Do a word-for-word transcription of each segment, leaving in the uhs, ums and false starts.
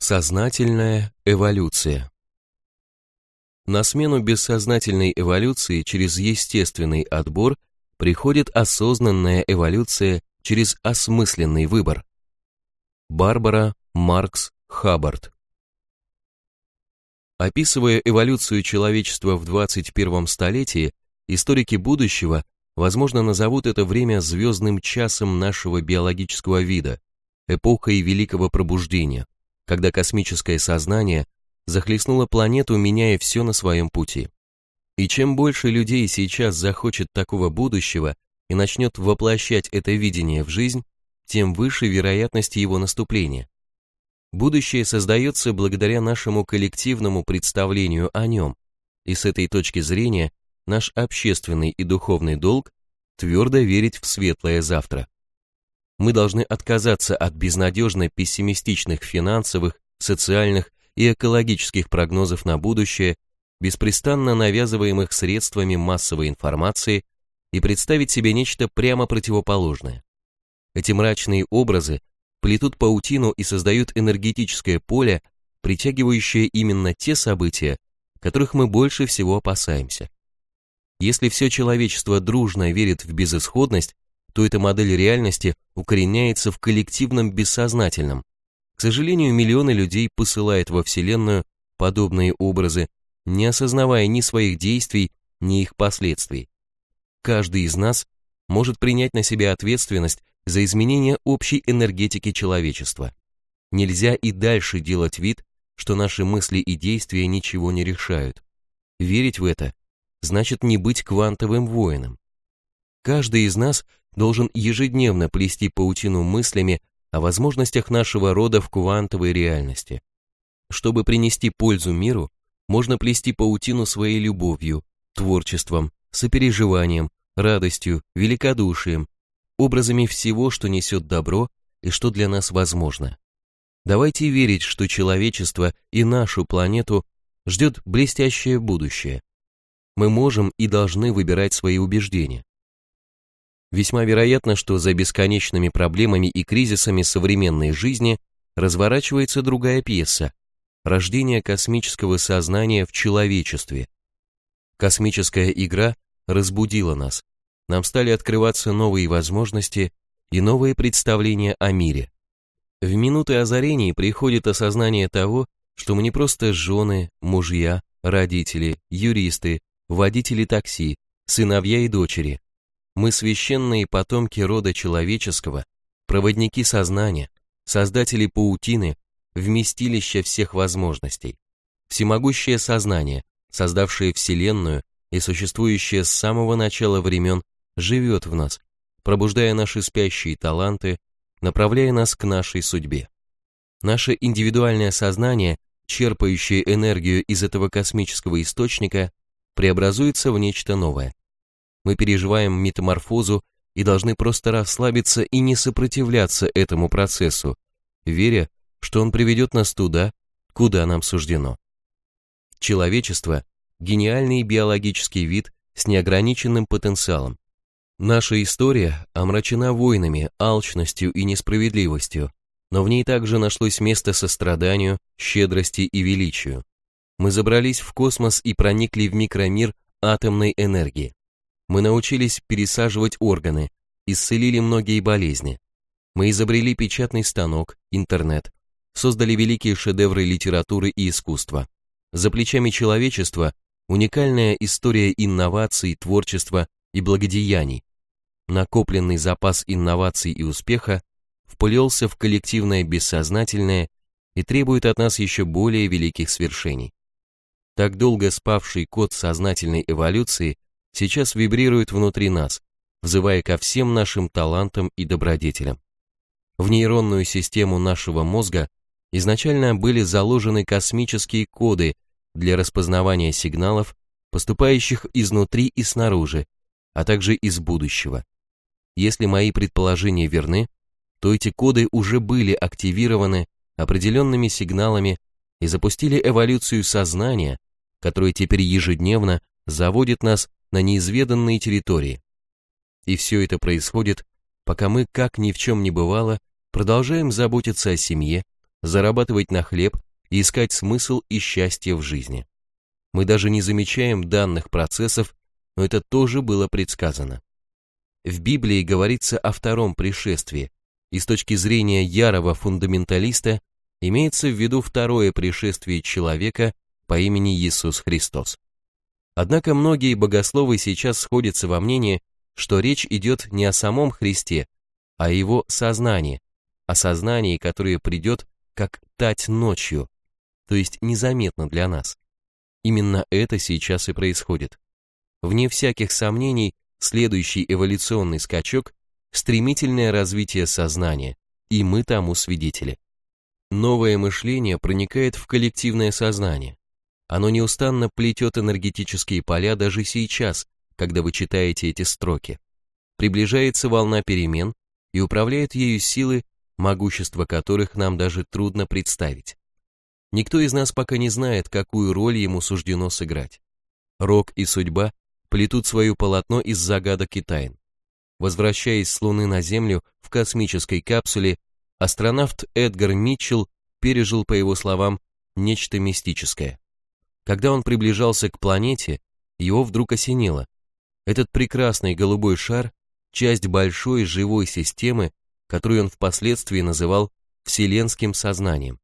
Сознательная эволюция. На смену бессознательной эволюции через естественный отбор приходит осознанная эволюция через осмысленный выбор. Барбара Маркс Хаббард. Описывая эволюцию человечества в двадцать первом столетии, историки будущего, возможно, назовут это время звездным часом нашего биологического вида, эпохой Великого Пробуждения, когда космическое сознание захлестнуло планету, меняя все на своем пути. И чем больше людей сейчас захочет такого будущего и начнет воплощать это видение в жизнь, тем выше вероятность его наступления. Будущее создается благодаря нашему коллективному представлению о нем, и с этой точки зрения наш общественный и духовный долг твердо верить в светлое завтра. Мы должны отказаться от безнадежно пессимистичных финансовых, социальных и экологических прогнозов на будущее, беспрестанно навязываемых средствами массовой информации, и представить себе нечто прямо противоположное. Эти мрачные образы плетут паутину и создают энергетическое поле, притягивающее именно те события, которых мы больше всего опасаемся. Если все человечество дружно верит в безысходность, то эта модель реальности укореняется в коллективном бессознательном. К сожалению, миллионы людей посылают во Вселенную подобные образы, не осознавая ни своих действий, ни их последствий. Каждый из нас может принять на себя ответственность за изменение общей энергетики человечества. Нельзя и дальше делать вид, что наши мысли и действия ничего не решают. Верить в это значит не быть квантовым воином. Каждый из нас должен ежедневно плести паутину мыслями о возможностях нашего рода в квантовой реальности. Чтобы принести пользу миру, можно плести паутину своей любовью, творчеством, сопереживанием, радостью, великодушием, образами всего, что несет добро и что для нас возможно. Давайте верить, что человечество и нашу планету ждет блестящее будущее. Мы можем и должны выбирать свои убеждения. Весьма вероятно, что за бесконечными проблемами и кризисами современной жизни разворачивается другая пьеса – рождение космического сознания в человечестве. Космическая игра разбудила нас. Нам стали открываться новые возможности и новые представления о мире. В минуты озарений приходит осознание того, что мы не просто жены, мужья, родители, юристы, водители такси, сыновья и дочери. Мы священные потомки рода человеческого, проводники сознания, создатели паутины, вместилища всех возможностей. Всемогущее сознание, создавшее Вселенную и существующее с самого начала времен, живет в нас, пробуждая наши спящие таланты, направляя нас к нашей судьбе. Наше индивидуальное сознание, черпающее энергию из этого космического источника, преобразуется в нечто новое. Мы переживаем метаморфозу и должны просто расслабиться и не сопротивляться этому процессу, веря, что он приведет нас туда, куда нам суждено. Человечество – гениальный биологический вид с неограниченным потенциалом. Наша история омрачена войнами, алчностью и несправедливостью, но в ней также нашлось место состраданию, щедрости и величию. Мы забрались в космос и проникли в микромир атомной энергии. Мы научились пересаживать органы, исцелили многие болезни. Мы изобрели печатный станок, интернет, создали великие шедевры литературы и искусства. За плечами человечества уникальная история инноваций, творчества и благодеяний. Накопленный запас инноваций и успеха вплелся в коллективное бессознательное и требует от нас еще более великих свершений. Так долго спавший код сознательной эволюции сейчас вибрирует внутри нас, взывая ко всем нашим талантам и добродетелям. В нейронную систему нашего мозга изначально были заложены космические коды для распознавания сигналов, поступающих изнутри и снаружи, а также из будущего. Если мои предположения верны, то эти коды уже были активированы определенными сигналами и запустили эволюцию сознания, которая теперь ежедневно заводит нас на неизведанные территории. И все это происходит, пока мы, как ни в чем не бывало, продолжаем заботиться о семье, зарабатывать на хлеб и искать смысл и счастье в жизни. Мы даже не замечаем данных процессов, но это тоже было предсказано. В Библии говорится о втором пришествии, и с точки зрения ярого фундаменталиста имеется в виду второе пришествие человека по имени Иисус Христос. Однако многие богословы сейчас сходятся во мнении, что речь идет не о самом Христе, а о его сознании, о сознании, которое придет как тать ночью, то есть незаметно для нас. Именно это сейчас и происходит. Вне всяких сомнений, следующий эволюционный скачок – стремительное развитие сознания, и мы тому свидетели. Новое мышление проникает в коллективное сознание. Оно неустанно плетет энергетические поля даже сейчас, когда вы читаете эти строки. Приближается волна перемен и управляет ею силы, могущество которых нам даже трудно представить. Никто из нас пока не знает, какую роль ему суждено сыграть. Рок и судьба плетут свое полотно из загадок и тайн. Возвращаясь с Луны на Землю в космической капсуле, астронавт Эдгар Митчелл пережил, по его словам, нечто мистическое. Когда он приближался к планете, его вдруг осенило. Этот прекрасный голубой шар – часть большой живой системы, которую он впоследствии называл вселенским сознанием.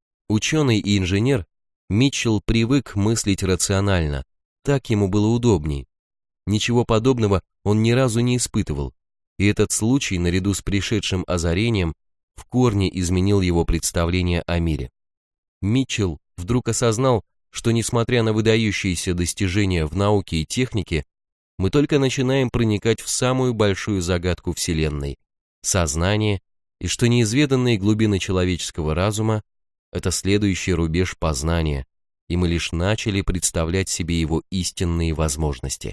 Ученый и инженер, Митчелл привык мыслить рационально, так ему было удобней. Ничего подобного он ни разу не испытывал, и этот случай, наряду с пришедшим озарением, в корне изменил его представление о мире. Митчелл вдруг осознал, что несмотря на выдающиеся достижения в науке и технике, мы только начинаем проникать в самую большую загадку Вселенной – сознание, и что неизведанные глубины человеческого разума – это следующий рубеж познания, и мы лишь начали представлять себе его истинные возможности.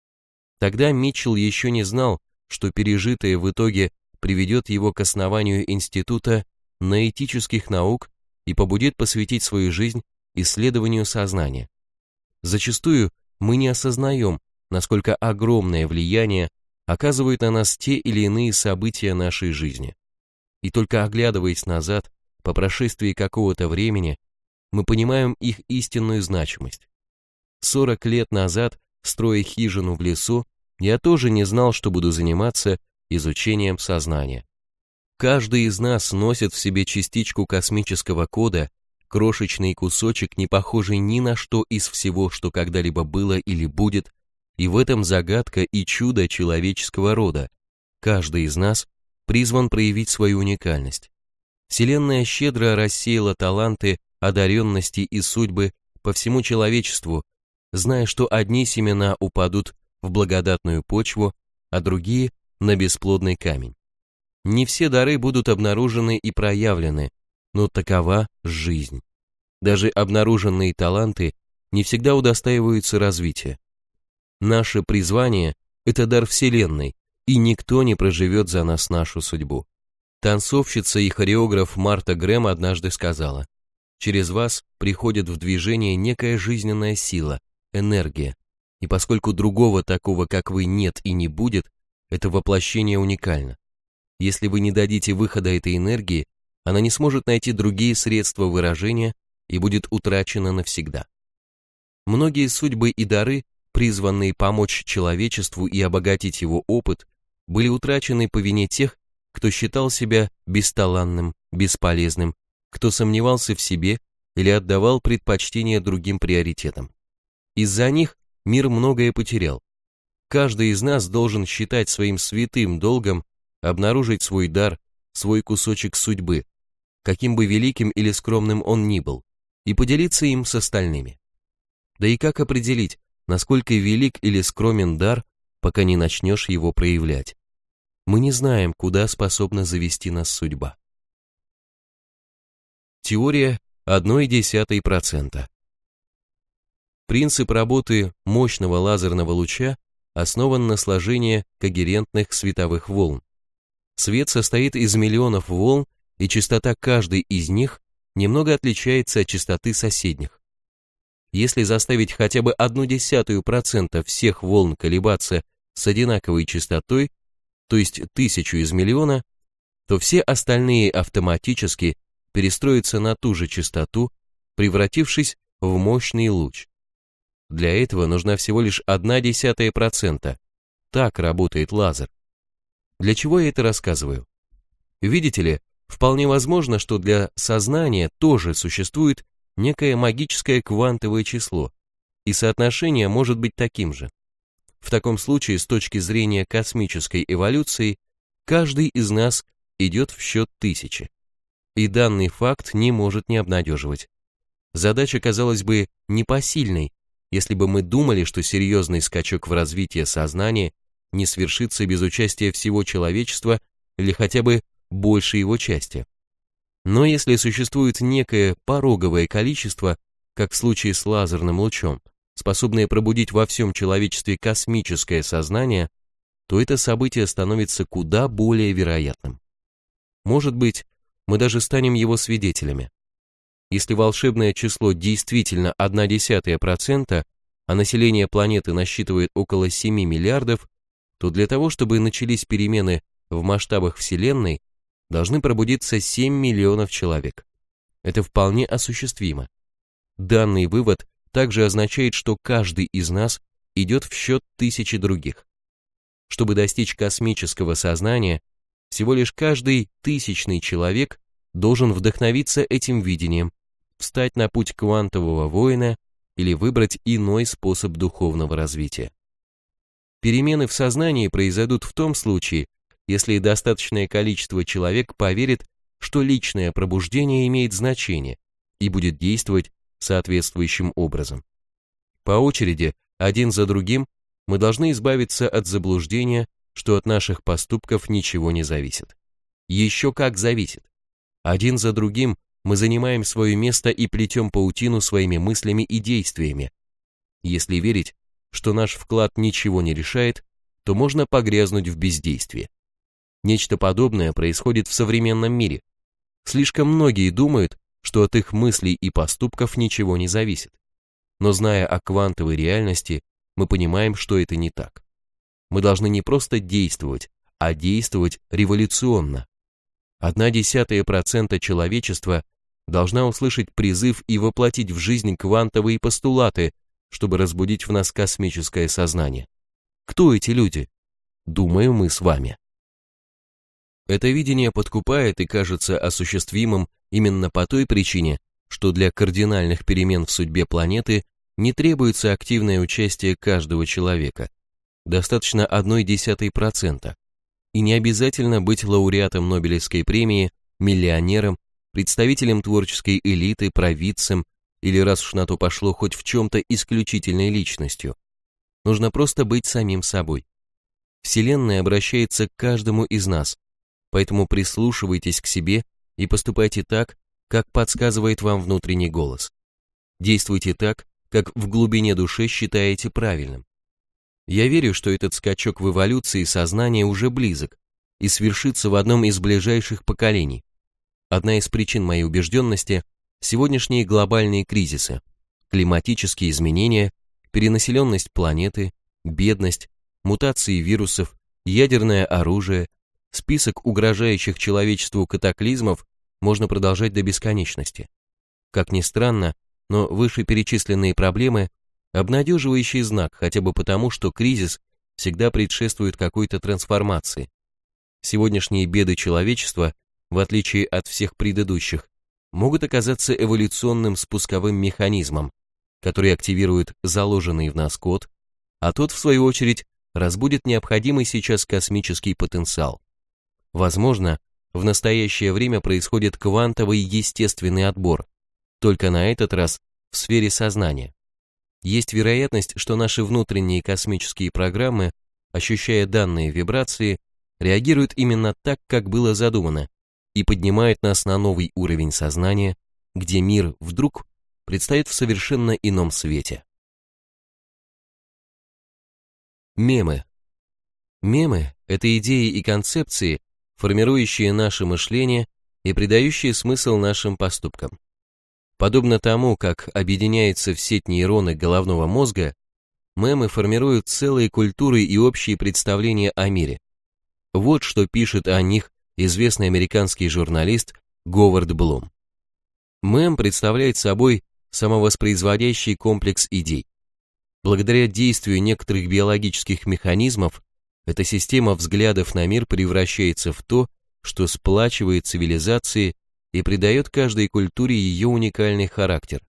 Тогда Митчелл еще не знал, что пережитое в итоге приведет его к основанию Института ноэтических наук и побудит посвятить свою жизнь исследованию сознания. Зачастую мы не осознаем, насколько огромное влияние оказывают на нас те или иные события нашей жизни. И только оглядываясь назад, по прошествии какого-то времени, мы понимаем их истинную значимость. сорок лет назад, строя хижину в лесу, я тоже не знал, что буду заниматься изучением сознания. Каждый из нас носит в себе частичку космического кода, крошечный кусочек, не похожий ни на что из всего, что когда-либо было или будет, и в этом загадка и чудо человеческого рода. Каждый из нас призван проявить свою уникальность. Вселенная щедро рассеяла таланты, одаренности и судьбы по всему человечеству, зная, что одни семена упадут в благодатную почву, а другие – на бесплодный камень. Не все дары будут обнаружены и проявлены, но такова жизнь. Даже обнаруженные таланты не всегда удостаиваются развития. Наше призвание – это дар Вселенной, и никто не проживет за нас нашу судьбу. Танцовщица и хореограф Марта Грэм однажды сказала: «Через вас приходит в движение некая жизненная сила, энергия, и поскольку другого такого, как вы, нет и не будет, это воплощение уникально. Если вы не дадите выхода этой энергии, она не сможет найти другие средства выражения и будет утрачена навсегда». Многие судьбы и дары, призванные помочь человечеству и обогатить его опыт, были утрачены по вине тех, кто считал себя бесталанным, бесполезным, кто сомневался в себе или отдавал предпочтение другим приоритетам. Из-за них мир многое потерял. Каждый из нас должен считать своим святым долгом обнаружить свой дар, свой кусочек судьбы, каким бы великим или скромным он ни был, и поделиться им с остальными. Да и как определить, насколько велик или скромен дар, пока не начнешь его проявлять? Мы не знаем, куда способна завести нас судьба. Теория одна десятая процента. Принцип работы мощного лазерного луча основан на сложении когерентных световых волн. Свет состоит из миллионов волн, и частота каждой из них немного отличается от частоты соседних. Если заставить хотя бы одну десятую процента всех волн колебаться с одинаковой частотой, то есть тысячу из миллиона, то все остальные автоматически перестроиться на ту же частоту, превратившись в мощный луч. Для этого нужна всего лишь одна десятая процента. Так работает лазер. Для чего я это рассказываю? Видите ли, вполне возможно, что для сознания тоже существует некое магическое квантовое число, и соотношение может быть таким же. В таком случае, с точки зрения космической эволюции, каждый из нас идет в счет тысячи. И данный факт не может не обнадеживать. Задача казалась бы непосильной, если бы мы думали, что серьезный скачок в развитии сознания не свершится без участия всего человечества или хотя бы большей его части. Но если существует некое пороговое количество, как в случае с лазерным лучом, способное пробудить во всем человечестве космическое сознание, то это событие становится куда более вероятным. Может быть, мы даже станем его свидетелями. Если волшебное число действительно одна десятая процента, а население планеты насчитывает около семи миллиардов, то для того, чтобы начались перемены в масштабах Вселенной, должны пробудиться семь миллионов человек. Это вполне осуществимо. Данный вывод также означает, что каждый из нас идет в счет тысячи других. Чтобы достичь космического сознания, всего лишь каждый тысячный человек должен вдохновиться этим видением, встать на путь квантового воина или выбрать иной способ духовного развития. Перемены в сознании произойдут в том случае, если достаточное количество человек поверит, что личное пробуждение имеет значение и будет действовать соответствующим образом. По очереди, один за другим, мы должны избавиться от заблуждения, что от наших поступков ничего не зависит. Еще как зависит. Один за другим мы занимаем свое место и плетем паутину своими мыслями и действиями. Если верить, что наш вклад ничего не решает, то можно погрязнуть в бездействии. Нечто подобное происходит в современном мире. Слишком многие думают, что от их мыслей и поступков ничего не зависит. Но зная о квантовой реальности, мы понимаем, что это не так. Мы должны не просто действовать, а действовать революционно. Одна десятая процента человечества должна услышать призыв и воплотить в жизнь квантовые постулаты, чтобы разбудить в нас космическое сознание. Кто эти люди? Думаю, мы с вами. Это видение подкупает и кажется осуществимым именно по той причине, что для кардинальных перемен в судьбе планеты не требуется активное участие каждого человека. Достаточно одной десятой процента. И не обязательно быть лауреатом Нобелевской премии, миллионером, представителем творческой элиты, провидцем или, раз уж на то пошло, хоть в чем-то исключительной личностью. Нужно просто быть самим собой. Вселенная обращается к каждому из нас, поэтому прислушивайтесь к себе и поступайте так, как подсказывает вам внутренний голос. Действуйте так, как в глубине души считаете правильным. Я верю, что этот скачок в эволюции сознания уже близок и свершится в одном из ближайших поколений. Одна из причин моей убежденности – сегодняшние глобальные кризисы, климатические изменения, перенаселенность планеты, бедность, мутации вирусов, ядерное оружие, список угрожающих человечеству катаклизмов можно продолжать до бесконечности. Как ни странно, но вышеперечисленные проблемы – обнадеживающий знак, хотя бы потому, что кризис всегда предшествует какой-то трансформации. Сегодняшние беды человечества, в отличие от всех предыдущих, могут оказаться эволюционным спусковым механизмом, который активирует заложенный в нас код, а тот, в свою очередь, разбудит необходимый сейчас космический потенциал. Возможно, в настоящее время происходит квантовый естественный отбор, только на этот раз в сфере сознания. Есть вероятность, что наши внутренние космические программы, ощущая данные вибрации, реагируют именно так, как было задумано, и поднимают нас на новый уровень сознания, где мир вдруг предстает в совершенно ином свете. Мемы. Мемы – это идеи и концепции, формирующие наше мышление и придающие смысл нашим поступкам. Подобно тому, как объединяются в сеть нейроны головного мозга, мемы формируют целые культуры и общие представления о мире. Вот что пишет о них известный американский журналист Говард Блум. Мем представляет собой самовоспроизводящий комплекс идей. Благодаря действию некоторых биологических механизмов, эта система взглядов на мир превращается в то, что сплачивает цивилизации и придает каждой культуре ее уникальный характер.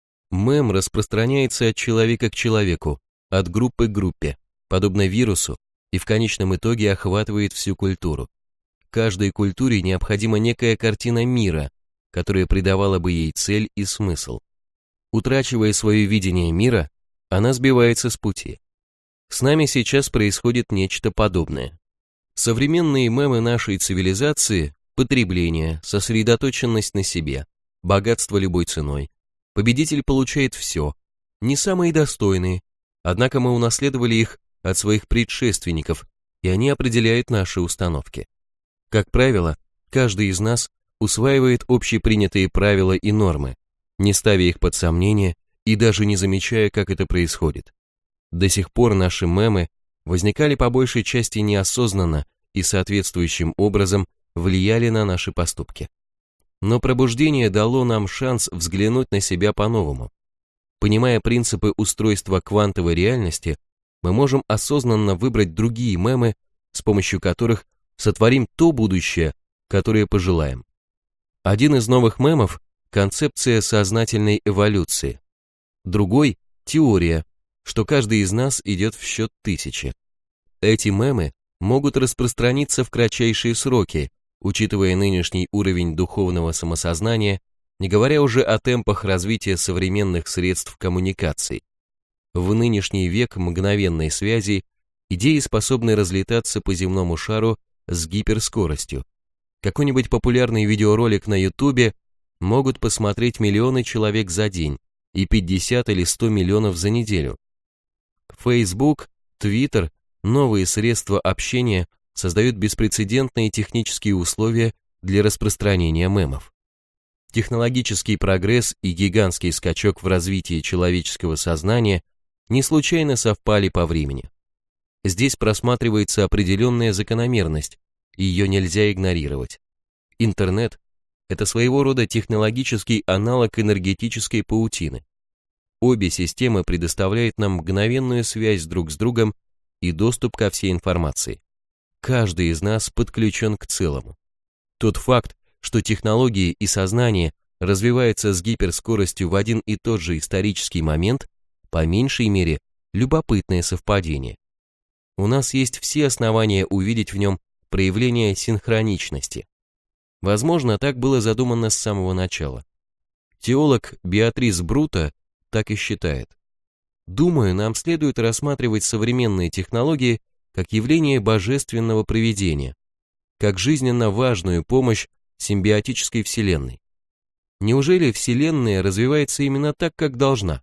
Мем распространяется от человека к человеку, от группы к группе, подобно вирусу, и в конечном итоге охватывает всю культуру. Каждой культуре необходима некая картина мира, которая придавала бы ей цель и смысл. Утрачивая свое видение мира, она сбивается с пути. С нами сейчас происходит нечто подобное. Современные мемы нашей цивилизации – потребление, сосредоточенность на себе, богатство любой ценой. Победитель получает все, не самые достойные, однако мы унаследовали их от своих предшественников, и они определяют наши установки. Как правило, каждый из нас усваивает общепринятые правила и нормы, не ставя их под сомнение и даже не замечая, как это происходит. До сих пор наши мемы возникали по большей части неосознанно и соответствующим образом влияли на наши поступки. Но пробуждение дало нам шанс взглянуть на себя по-новому. Понимая принципы устройства квантовой реальности, мы можем осознанно выбрать другие мемы, с помощью которых сотворим то будущее, которое пожелаем. Один из новых мемов – концепция сознательной эволюции. Другой – теория, что каждый из нас идет в счет тысячи. Эти мемы могут распространиться в кратчайшие сроки, учитывая нынешний уровень духовного самосознания, не говоря уже о темпах развития современных средств коммуникаций. В нынешний век мгновенной связи идеи способны разлетаться по земному шару с гиперскоростью. Какой-нибудь популярный видеоролик на ютубе могут посмотреть миллионы человек за день и пятьдесят или сто миллионов за неделю. Facebook, Twitter, новые средства общения создают беспрецедентные технические условия для распространения мемов. Технологический прогресс и гигантский скачок в развитии человеческого сознания не случайно совпали по времени. Здесь просматривается определенная закономерность, и ее нельзя игнорировать. Интернет – это своего рода технологический аналог энергетической паутины. Обе системы предоставляют нам мгновенную связь друг с другом и доступ ко всей информации. Каждый из нас подключен к целому. Тот факт, что технологии и сознание развиваются с гиперскоростью в один и тот же исторический момент, по меньшей мере, любопытное совпадение. У нас есть все основания увидеть в нем проявление синхроничности. Возможно, так было задумано с самого начала. Теолог Беатрис Брута так и считает. Думаю, нам следует рассматривать современные технологии как явление божественного провидения, как жизненно важную помощь симбиотической Вселенной. Неужели Вселенная развивается именно так, как должна?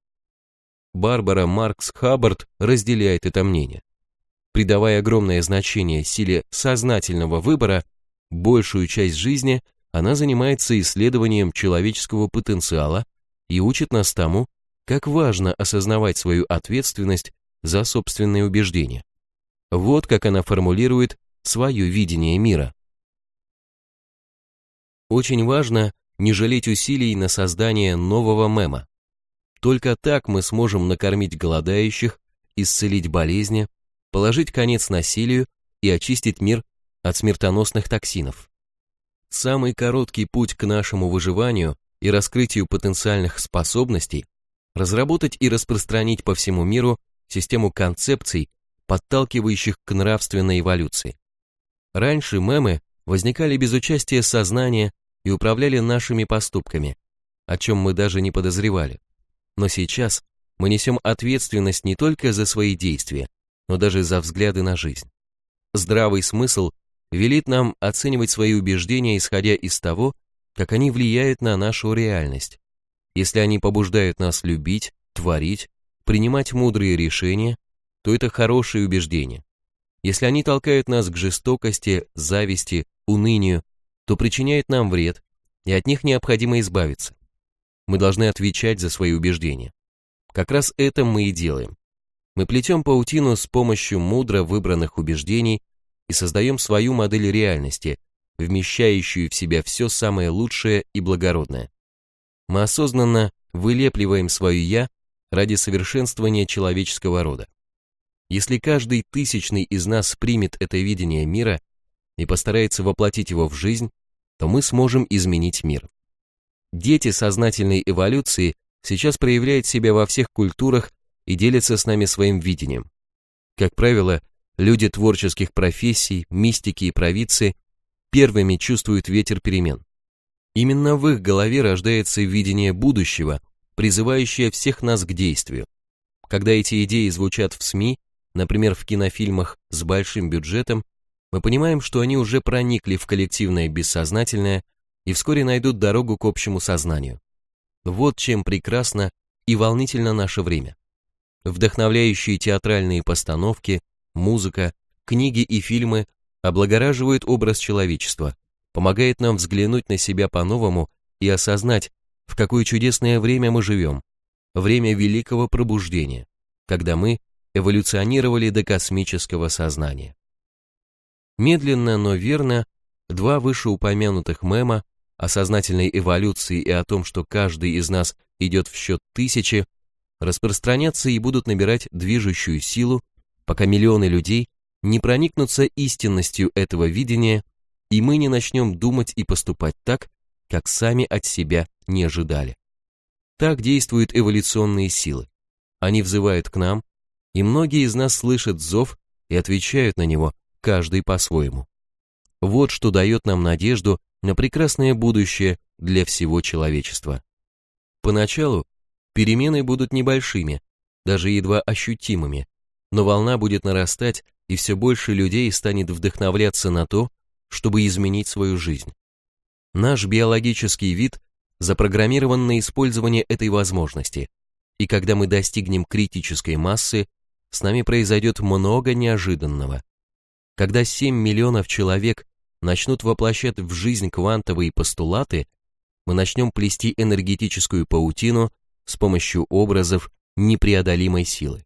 Барбара Маркс Хаббард разделяет это мнение. Придавая огромное значение силе сознательного выбора, большую часть жизни она занимается исследованием человеческого потенциала и учит нас тому, как важно осознавать свою ответственность за собственные убеждения. Вот как она формулирует свое видение мира. Очень важно не жалеть усилий на создание нового мема. Только так мы сможем накормить голодающих, исцелить болезни, положить конец насилию и очистить мир от смертоносных токсинов. Самый короткий путь к нашему выживанию и раскрытию потенциальных способностей – разработать и распространить по всему миру систему концепций, подталкивающих к нравственной эволюции. Раньше мемы возникали без участия сознания и управляли нашими поступками, о чем мы даже не подозревали. Но сейчас мы несем ответственность не только за свои действия, но даже за взгляды на жизнь. Здравый смысл велит нам оценивать свои убеждения, исходя из того, как они влияют на нашу реальность. Если они побуждают нас любить, творить, принимать мудрые решения, то это хорошие убеждения. Если они толкают нас к жестокости, зависти, унынию, то причиняют нам вред, и от них необходимо избавиться. Мы должны отвечать за свои убеждения. Как раз это мы и делаем. Мы плетем паутину с помощью мудро выбранных убеждений и создаем свою модель реальности, вмещающую в себя все самое лучшее и благородное. Мы осознанно вылепливаем свое «я» ради совершенствования человеческого рода. Если каждый тысячный из нас примет это видение мира и постарается воплотить его в жизнь, то мы сможем изменить мир. Дети сознательной эволюции сейчас проявляют себя во всех культурах и делятся с нами своим видением. Как правило, люди творческих профессий, мистики и провидцы первыми чувствуют ветер перемен. Именно в их голове рождается видение будущего, призывающее всех нас к действию. Когда эти идеи звучат в СМИ, например, в кинофильмах с большим бюджетом, мы понимаем, что они уже проникли в коллективное бессознательное и вскоре найдут дорогу к общему сознанию. Вот чем прекрасно и волнительно наше время. Вдохновляющие театральные постановки, музыка, книги и фильмы облагораживают образ человечества, помогает нам взглянуть на себя по-новому и осознать, в какое чудесное время мы живем, время великого пробуждения, когда мы эволюционировали до космического сознания. Медленно, но верно, два вышеупомянутых мема о сознательной эволюции и о том, что каждый из нас идет в счет тысячи, распространятся и будут набирать движущую силу, пока миллионы людей не проникнутся истинностью этого видения, и мы не начнем думать и поступать так, как сами от себя не ожидали. Так действуют эволюционные силы. Они взывают к нам, и многие из нас слышат зов и отвечают на него, каждый по-своему. Вот что дает нам надежду на прекрасное будущее для всего человечества. Поначалу перемены будут небольшими, даже едва ощутимыми, но волна будет нарастать, и все больше людей станет вдохновляться на то, чтобы изменить свою жизнь. Наш биологический вид запрограммирован на использование этой возможности, и когда мы достигнем критической массы, с нами произойдет много неожиданного. Когда семь миллионов человек начнут воплощать в жизнь квантовые постулаты, мы начнем плести энергетическую паутину с помощью образов непреодолимой силы.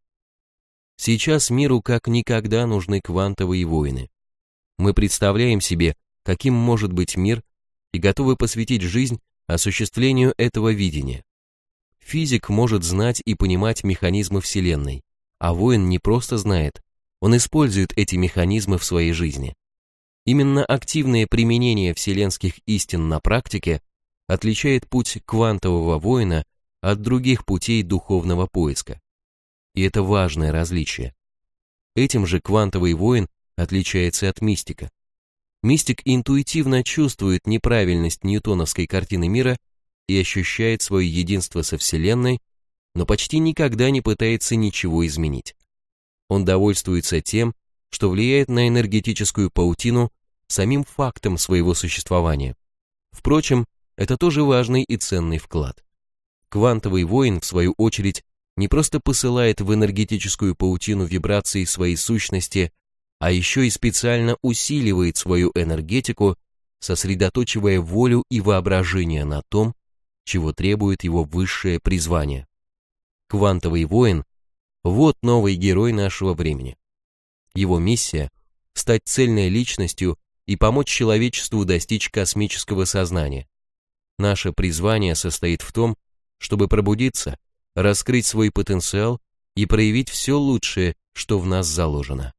Сейчас миру как никогда нужны квантовые войны. Мы представляем себе, каким может быть мир, и готовы посвятить жизнь осуществлению этого видения. Физик может знать и понимать механизмы Вселенной, а воин не просто знает, он использует эти механизмы в своей жизни. Именно активное применение вселенских истин на практике отличает путь квантового воина от других путей духовного поиска. И это важное различие. Этим же квантовый воин отличается от мистика. Мистик интуитивно чувствует неправильность ньютоновской картины мира и ощущает свое единство со Вселенной, но почти никогда не пытается ничего изменить. Он довольствуется тем, что влияет на энергетическую паутину самим фактом своего существования. Впрочем, это тоже важный и ценный вклад. Квантовый воин, в свою очередь, не просто посылает в энергетическую паутину вибрации своей сущности, а еще и специально усиливает свою энергетику, сосредоточивая волю и воображение на том, чего требует его высшее призвание. Квантовый воин – вот новый герой нашего времени. Его миссия – стать цельной личностью и помочь человечеству достичь космического сознания. Наше призвание состоит в том, чтобы пробудиться, раскрыть свой потенциал и проявить все лучшее, что в нас заложено.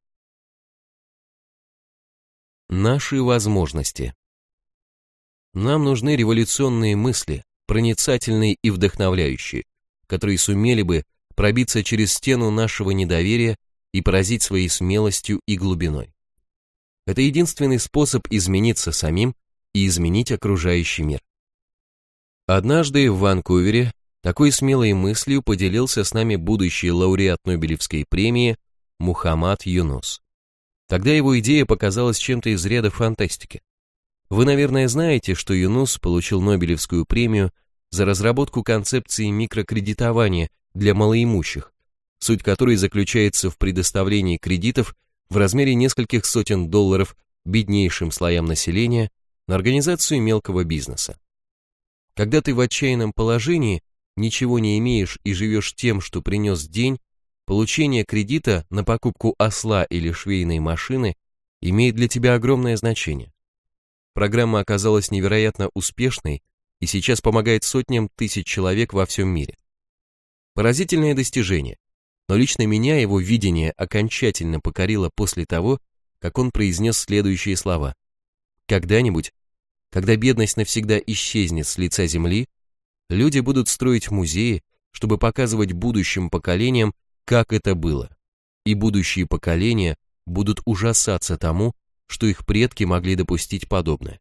Наши возможности. Нам нужны революционные мысли, проницательные и вдохновляющие, которые сумели бы пробиться через стену нашего недоверия и поразить своей смелостью и глубиной. Это единственный способ измениться самим и изменить окружающий мир. Однажды в Ванкувере такой смелой мыслью поделился с нами будущий лауреат Нобелевской премии Мухаммад Юнус. Тогда его идея показалась чем-то из ряда фантастики. Вы, наверное, знаете, что Юнус получил Нобелевскую премию за разработку концепции микрокредитования для малоимущих, суть которой заключается в предоставлении кредитов в размере нескольких сотен долларов беднейшим слоям населения на организацию мелкого бизнеса. Когда ты в отчаянном положении, ничего не имеешь и живешь тем, что принес день, получение кредита на покупку осла или швейной машины имеет для тебя огромное значение. Программа оказалась невероятно успешной, и сейчас помогает сотням тысяч человек во всем мире. Поразительное достижение, но лично меня его видение окончательно покорило после того, как он произнес следующие слова. Когда-нибудь, когда бедность навсегда исчезнет с лица земли, люди будут строить музеи, чтобы показывать будущим поколениям, как это было, и будущие поколения будут ужасаться тому, что их предки могли допустить подобное.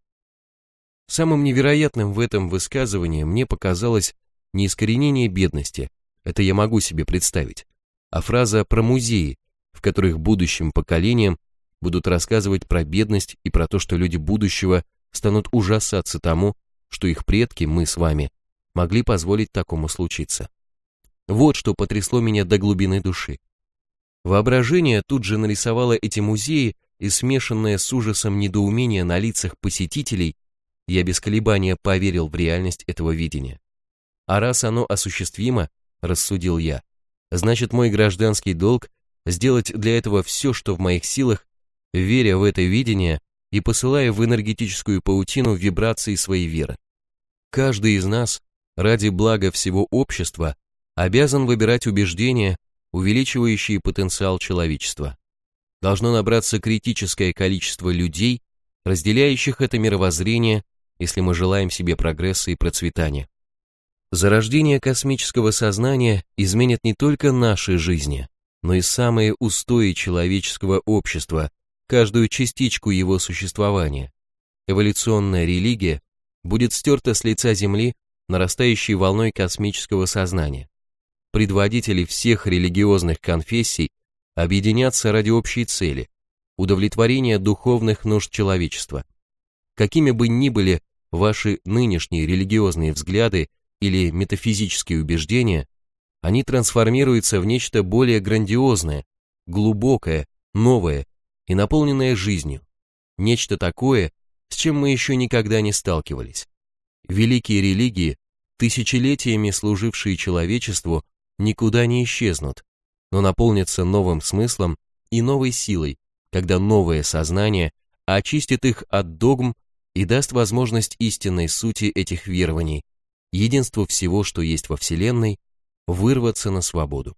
Самым невероятным в этом высказывании мне показалось не искоренение бедности, это я могу себе представить, а фраза про музеи, в которых будущим поколениям будут рассказывать про бедность и про то, что люди будущего станут ужасаться тому, что их предки, мы с вами, могли позволить такому случиться. Вот что потрясло меня до глубины души. Воображение тут же нарисовало эти музеи, и смешанное с ужасом недоумение на лицах посетителей, я без колебания поверил в реальность этого видения. А раз оно осуществимо, рассудил я, значит мой гражданский долг сделать для этого все, что в моих силах, веря в это видение и посылая в энергетическую паутину вибрации своей веры. Каждый из нас, ради блага всего общества, обязан выбирать убеждения, увеличивающие потенциал человечества. Должно набраться критическое количество людей, разделяющих это мировоззрение, если мы желаем себе прогресса и процветания. Зарождение космического сознания изменит не только наши жизни, но и самые устои человеческого общества, каждую частичку его существования. Эволюционная религия будет стерта с лица Земли нарастающей волной космического сознания. Предводители всех религиозных конфессий объединятся ради общей цели – удовлетворения духовных нужд человечества. Какими бы ни были ваши нынешние религиозные взгляды или метафизические убеждения, они трансформируются в нечто более грандиозное, глубокое, новое и наполненное жизнью, нечто такое, с чем мы еще никогда не сталкивались. Великие религии, тысячелетиями служившие человечеству, никуда не исчезнут, но наполнятся новым смыслом и новой силой, когда новое сознание очистит их от догм и даст возможность истинной сути этих верований, единству всего, что есть во Вселенной, вырваться на свободу.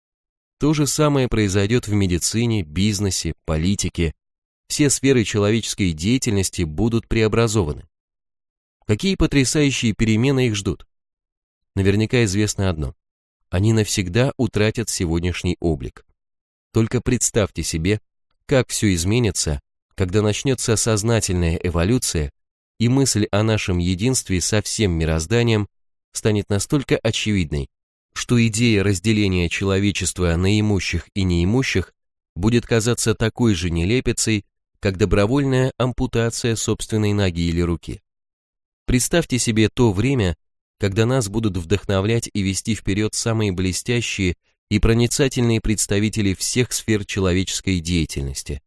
То же самое произойдет в медицине, бизнесе, политике. Все сферы человеческой деятельности будут преобразованы. Какие потрясающие перемены их ждут? Наверняка известно одно. Они навсегда утратят сегодняшний облик. Только представьте себе, как все изменится, когда начнется сознательная эволюция, и мысль о нашем единстве со всем мирозданием станет настолько очевидной, что идея разделения человечества на имущих и неимущих будет казаться такой же нелепицей, как добровольная ампутация собственной ноги или руки. Представьте себе то время, когда нас будут вдохновлять и вести вперед самые блестящие и проницательные представители всех сфер человеческой деятельности.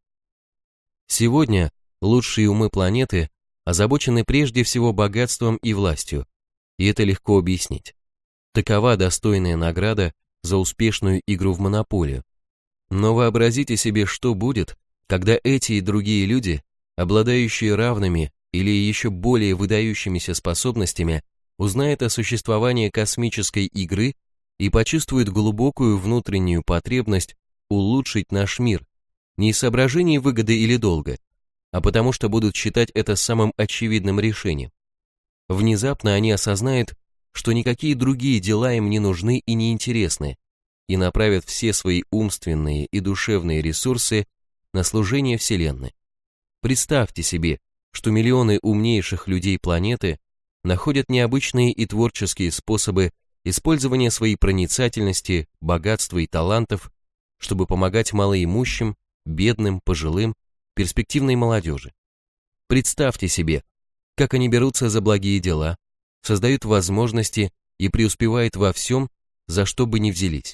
Сегодня лучшие умы планеты озабочены прежде всего богатством и властью, и это легко объяснить. Такова достойная награда за успешную игру в монополию. Но вообразите себе, что будет, когда эти и другие люди, обладающие равными или еще более выдающимися способностями, узнают о существовании космической игры и почувствуют глубокую внутреннюю потребность улучшить наш мир, не из соображений выгоды или долга, а потому что будут считать это самым очевидным решением. Внезапно они осознают, что никакие другие дела им не нужны и не интересны, и направят все свои умственные и душевные ресурсы на служение Вселенной. Представьте себе, что миллионы умнейших людей планеты находят необычные и творческие способы использования своей проницательности, богатства и талантов, чтобы помогать малоимущим, бедным, пожилым, перспективной молодежи. Представьте себе, как они берутся за благие дела, создают возможности и преуспевают во всем, за что бы ни взялись.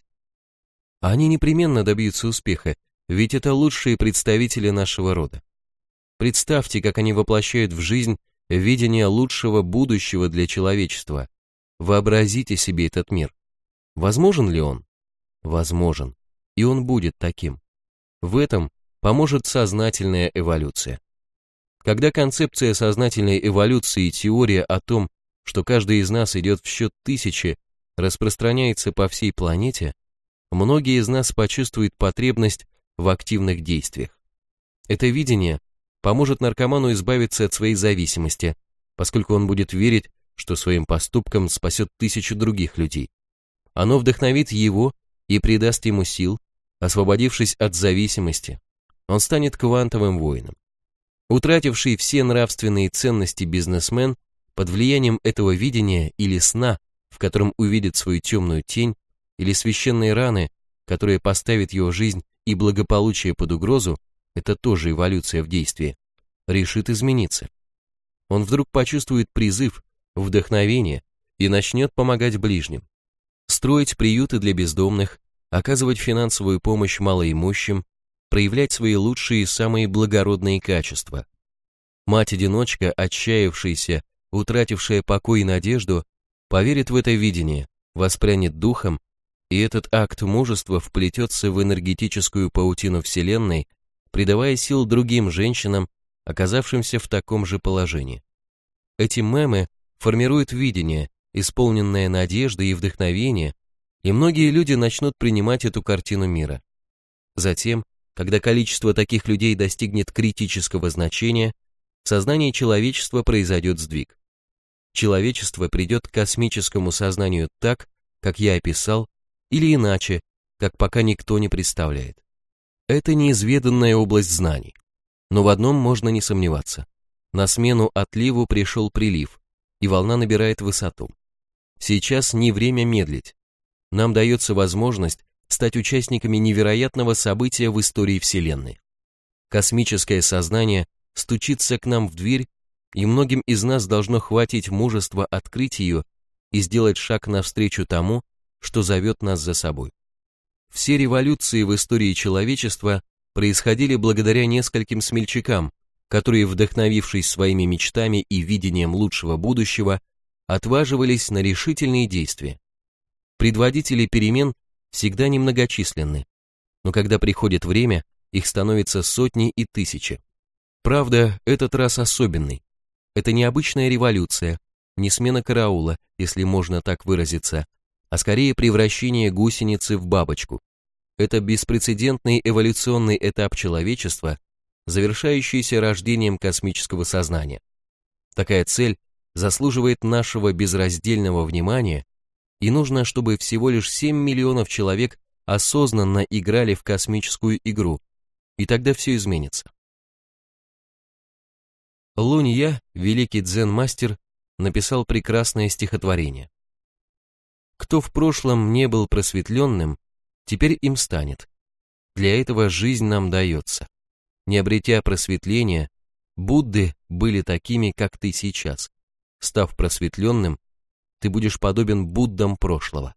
Они непременно добьются успеха, ведь это лучшие представители нашего рода. Представьте, как они воплощают в жизнь видение лучшего будущего для человечества. Вообразите себе этот мир. Возможен ли он? Возможен. И он будет таким. В этом поможет сознательная эволюция. Когда концепция сознательной эволюции и теория о том, что каждый из нас идет в счет тысячи, распространяется по всей планете, многие из нас почувствуют потребность в активных действиях. Это видение поможет наркоману избавиться от своей зависимости, поскольку он будет верить, что своим поступком спасет тысячу других людей. Оно вдохновит его и придаст ему сил, освободившись от зависимости. Он станет квантовым воином. Утративший все нравственные ценности бизнесмен под влиянием этого видения или сна, в котором увидит свою темную тень, или священные раны, которые поставят его жизнь и благополучие под угрозу, это тоже эволюция в действии, решит измениться. Он вдруг почувствует призыв, вдохновение и начнет помогать ближним, строить приюты для бездомных, оказывать финансовую помощь малоимущим, проявлять свои лучшие и самые благородные качества. Мать-одиночка, отчаявшаяся, утратившая покой и надежду, поверит в это видение, воспрянет духом, и этот акт мужества вплетется в энергетическую паутину Вселенной, придавая сил другим женщинам, оказавшимся в таком же положении. Эти мемы формируют видение, исполненное надежды и вдохновения, и многие люди начнут принимать эту картину мира. Затем, когда количество таких людей достигнет критического значения, в сознании человечества произойдет сдвиг. Человечество придет к космическому сознанию так, как я описал, или иначе, как пока никто не представляет. Это неизведанная область знаний. Но в одном можно не сомневаться. На смену отливу пришел прилив, и волна набирает высоту. Сейчас не время медлить. Нам дается возможность стать участниками невероятного события в истории Вселенной. Космическое сознание стучится к нам в дверь, и многим из нас должно хватить мужества открыть ее и сделать шаг навстречу тому, что зовет нас за собой. Все революции в истории человечества происходили благодаря нескольким смельчакам, которые, вдохновившись своими мечтами и видением лучшего будущего, отваживались на решительные действия. Предводители перемен всегда немногочисленны, но когда приходит время, их становится сотни и тысячи. Правда, этот раз особенный. Это не обычная революция, не смена караула, если можно так выразиться, а скорее превращение гусеницы в бабочку. Это беспрецедентный эволюционный этап человечества, завершающийся рождением космического сознания. Такая цель заслуживает нашего безраздельного внимания, и нужно, чтобы всего лишь семь миллионов человек осознанно играли в космическую игру, и тогда все изменится. Лунья, великий дзен-мастер, написал прекрасное стихотворение. «Кто в прошлом не был просветленным, теперь им станет. Для этого жизнь нам дается. Не обретя просветления, Будды были такими, как ты сейчас. Став просветленным, ты будешь подобен Буддам прошлого».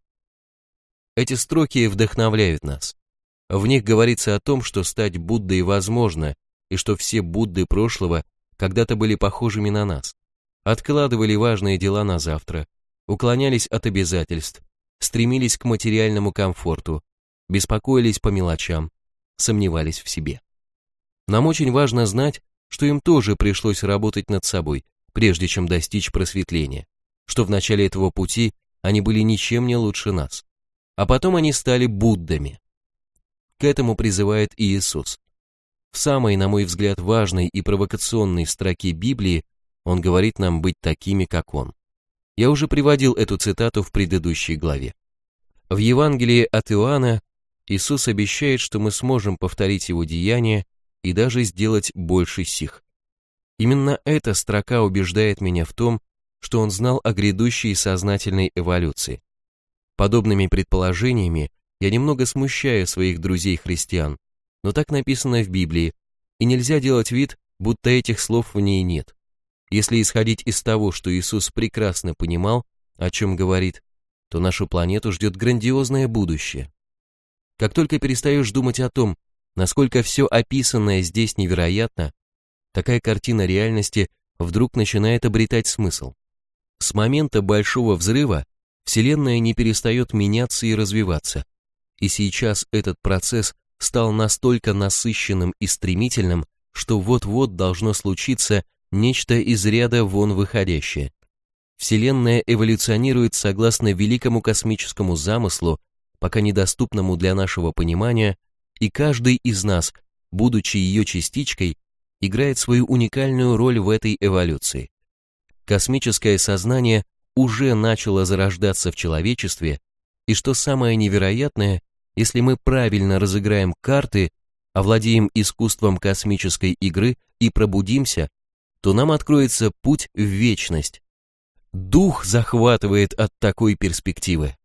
Эти строки вдохновляют нас. В них говорится о том, что стать Буддой возможно, и что все Будды прошлого когда-то были похожими на нас, откладывали важные дела на завтра, уклонялись от обязательств, стремились к материальному комфорту, беспокоились по мелочам, сомневались в себе. Нам очень важно знать, что им тоже пришлось работать над собой, прежде чем достичь просветления, что в начале этого пути они были ничем не лучше нас, а потом они стали Буддами. К этому призывает и Иисус. В самой, на мой взгляд, важной и провокационной строке Библии он говорит нам быть такими, как он. Я уже приводил эту цитату в предыдущей главе. В Евангелии от Иоанна Иисус обещает, что мы сможем повторить его деяния и даже сделать больше сих. Именно эта строка убеждает меня в том, что он знал о грядущей сознательной эволюции. Подобными предположениями я немного смущаю своих друзей-христиан, но так написано в Библии, и нельзя делать вид, будто этих слов в ней нет. Если исходить из того, что Иисус прекрасно понимал, о чем говорит, то нашу планету ждет грандиозное будущее. Как только перестаешь думать о том, насколько все описанное здесь невероятно, такая картина реальности вдруг начинает обретать смысл. С момента Большого Взрыва Вселенная не перестает меняться и развиваться, и сейчас этот процесс стал настолько насыщенным и стремительным, что вот-вот должно случиться нечто из ряда вон выходящее. Вселенная эволюционирует согласно великому космическому замыслу, пока недоступному для нашего понимания, и каждый из нас, будучи ее частичкой, играет свою уникальную роль в этой эволюции. Космическое сознание уже начало зарождаться в человечестве, и что самое невероятное, если мы правильно разыграем карты, овладеем искусством космической игры и пробудимся, то нам откроется путь в вечность. Дух захватывает от такой перспективы.